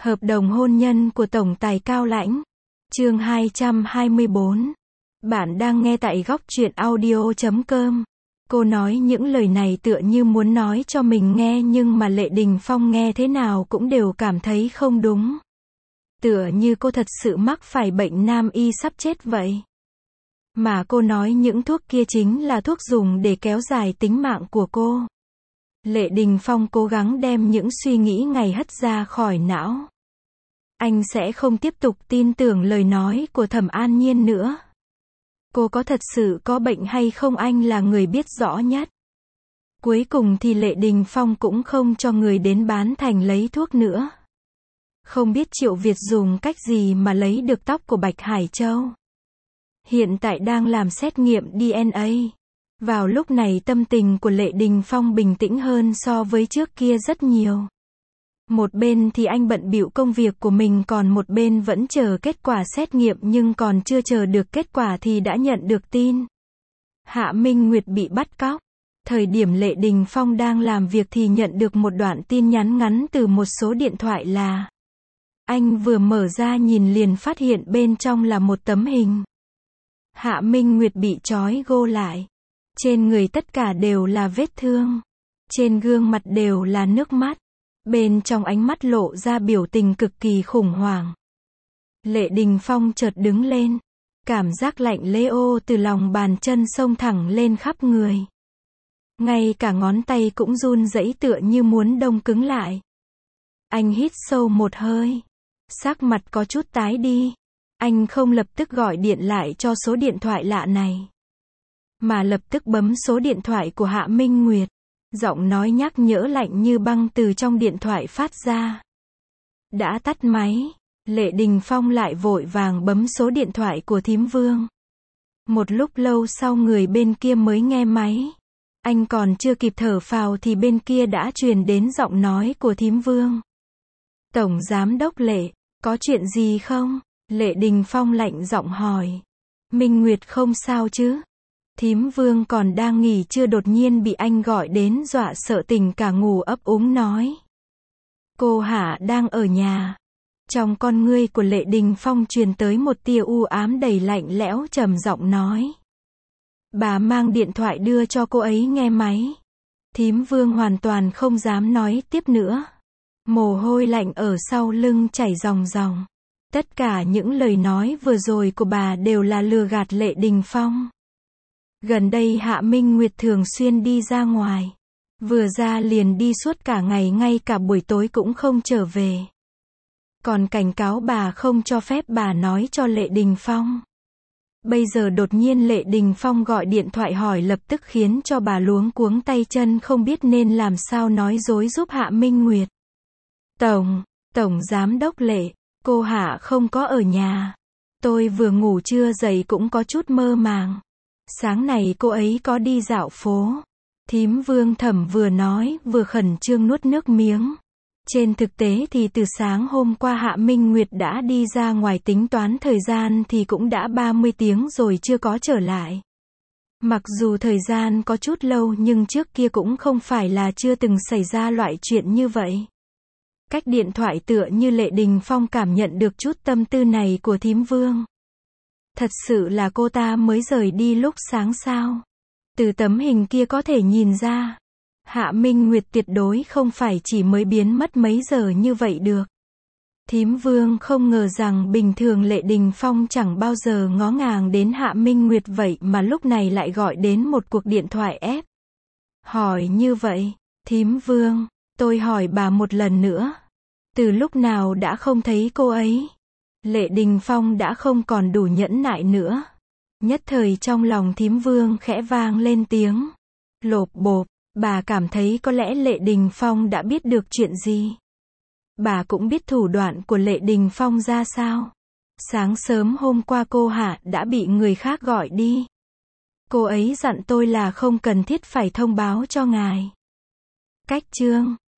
Hợp đồng hôn nhân của Tổng tài Cao Lãnh. Chương 224. Bạn đang nghe tại góc truyện audio.com. Cô nói những lời này tựa như muốn nói cho mình nghe, nhưng mà Lệ Đình Phong nghe thế nào cũng đều cảm thấy không đúng. Tựa như cô thật sự mắc phải bệnh nam y sắp chết vậy. Mà cô nói những thuốc kia chính là thuốc dùng để kéo dài tính mạng của cô. Lệ Đình Phong cố gắng đem những suy nghĩ ngày hất ra khỏi não. Anh sẽ không tiếp tục tin tưởng lời nói của Thẩm An Nhiên nữa. Cô có thật sự có bệnh hay không anh là người biết rõ nhất. Cuối cùng thì Lệ Đình Phong cũng không cho người đến bán thành lấy thuốc nữa. Không biết Triệu Việt dùng cách gì mà lấy được tóc của Bạch Hải Châu. Hiện tại đang làm xét nghiệm DNA. Vào lúc này tâm tình của Lệ Đình Phong bình tĩnh hơn so với trước kia rất nhiều. Một bên thì anh bận bịu công việc của mình, còn một bên vẫn chờ kết quả xét nghiệm, nhưng còn chưa chờ được kết quả thì đã nhận được tin. Hạ Minh Nguyệt bị bắt cóc. Thời điểm Lệ Đình Phong đang làm việc thì nhận được một đoạn tin nhắn ngắn từ một số điện thoại lạ. Anh vừa mở ra nhìn liền phát hiện bên trong là một tấm hình. Hạ Minh Nguyệt bị trói gô lại. Trên người tất cả đều là vết thương. Trên gương mặt đều là nước mắt. Bên trong ánh mắt lộ ra biểu tình cực kỳ khủng hoảng. Lệ Đình Phong chợt đứng lên. Cảm giác lạnh lẽo từ lòng bàn chân xông thẳng lên khắp người. Ngay cả ngón tay cũng run rẩy tựa như muốn đông cứng lại. Anh hít sâu một hơi. Sắc mặt có chút tái đi. Anh không lập tức gọi điện lại cho số điện thoại lạ này, mà lập tức bấm số điện thoại của Hạ Minh Nguyệt. Giọng nói nhắc nhở lạnh như băng từ trong điện thoại phát ra. Đã tắt máy, Lệ Đình Phong lại vội vàng bấm số điện thoại của thím Vương. Một lúc lâu sau người bên kia mới nghe máy. Anh còn chưa kịp thở phào thì bên kia đã truyền đến giọng nói của thím Vương. Tổng Giám đốc Lệ, có chuyện gì không? Lệ Đình Phong lạnh giọng hỏi. Minh Nguyệt không sao chứ? Thím Vương còn đang nghỉ trưa đột nhiên bị anh gọi đến dọa sợ tỉnh cả ngủ ấp úng nói. Cô Hạ đang ở nhà. Trong con ngươi của Lệ Đình Phong truyền tới một tia u ám đầy lạnh lẽo, trầm giọng nói. Bà mang điện thoại đưa cho cô ấy nghe máy. Thím Vương hoàn toàn không dám nói tiếp nữa. Mồ hôi lạnh ở sau lưng chảy ròng ròng. Tất cả những lời nói vừa rồi của bà đều là lừa gạt Lệ Đình Phong. Gần đây Hạ Minh Nguyệt thường xuyên đi ra ngoài. Vừa ra liền đi suốt cả ngày, ngay cả buổi tối cũng không trở về. Còn cảnh cáo bà không cho phép bà nói cho Lệ Đình Phong. Bây giờ đột nhiên Lệ Đình Phong gọi điện thoại hỏi, lập tức khiến cho bà luống cuống tay chân, không biết nên làm sao nói dối giúp Hạ Minh Nguyệt. Tổng Giám đốc Lệ, cô Hạ không có ở nhà. Tôi vừa ngủ trưa dậy cũng có chút mơ màng. Sáng này cô ấy có đi dạo phố. Thím Vương Thẩm vừa nói vừa khẩn trương nuốt nước miếng. Trên thực tế thì từ sáng hôm qua Hạ Minh Nguyệt đã đi ra ngoài, tính toán thời gian thì cũng đã 30 tiếng rồi chưa có trở lại. Mặc dù thời gian có chút lâu nhưng trước kia cũng không phải là chưa từng xảy ra loại chuyện như vậy. Cách điện thoại tựa như Lệ Đình Phong cảm nhận được chút tâm tư này của thím Vương. Thật sự là cô ta mới rời đi lúc sáng sao? Từ tấm hình kia có thể nhìn ra. Hạ Minh Nguyệt tuyệt đối không phải chỉ mới biến mất mấy giờ như vậy được. Thím Vương không ngờ rằng bình thường Lệ Đình Phong chẳng bao giờ ngó ngàng đến Hạ Minh Nguyệt vậy mà lúc này lại gọi đến một cuộc điện thoại ép. Hỏi như vậy, thím Vương, tôi hỏi bà một lần nữa. Từ lúc nào đã không thấy cô ấy? Lệ Đình Phong đã không còn đủ nhẫn nại nữa. Nhất thời trong lòng thím Vương khẽ vang lên tiếng. Lộp bộp, bà cảm thấy có lẽ Lệ Đình Phong đã biết được chuyện gì. Bà cũng biết thủ đoạn của Lệ Đình Phong ra sao. Sáng sớm hôm qua cô Hạ đã bị người khác gọi đi. Cô ấy dặn tôi là không cần thiết phải thông báo cho ngài. Cách chương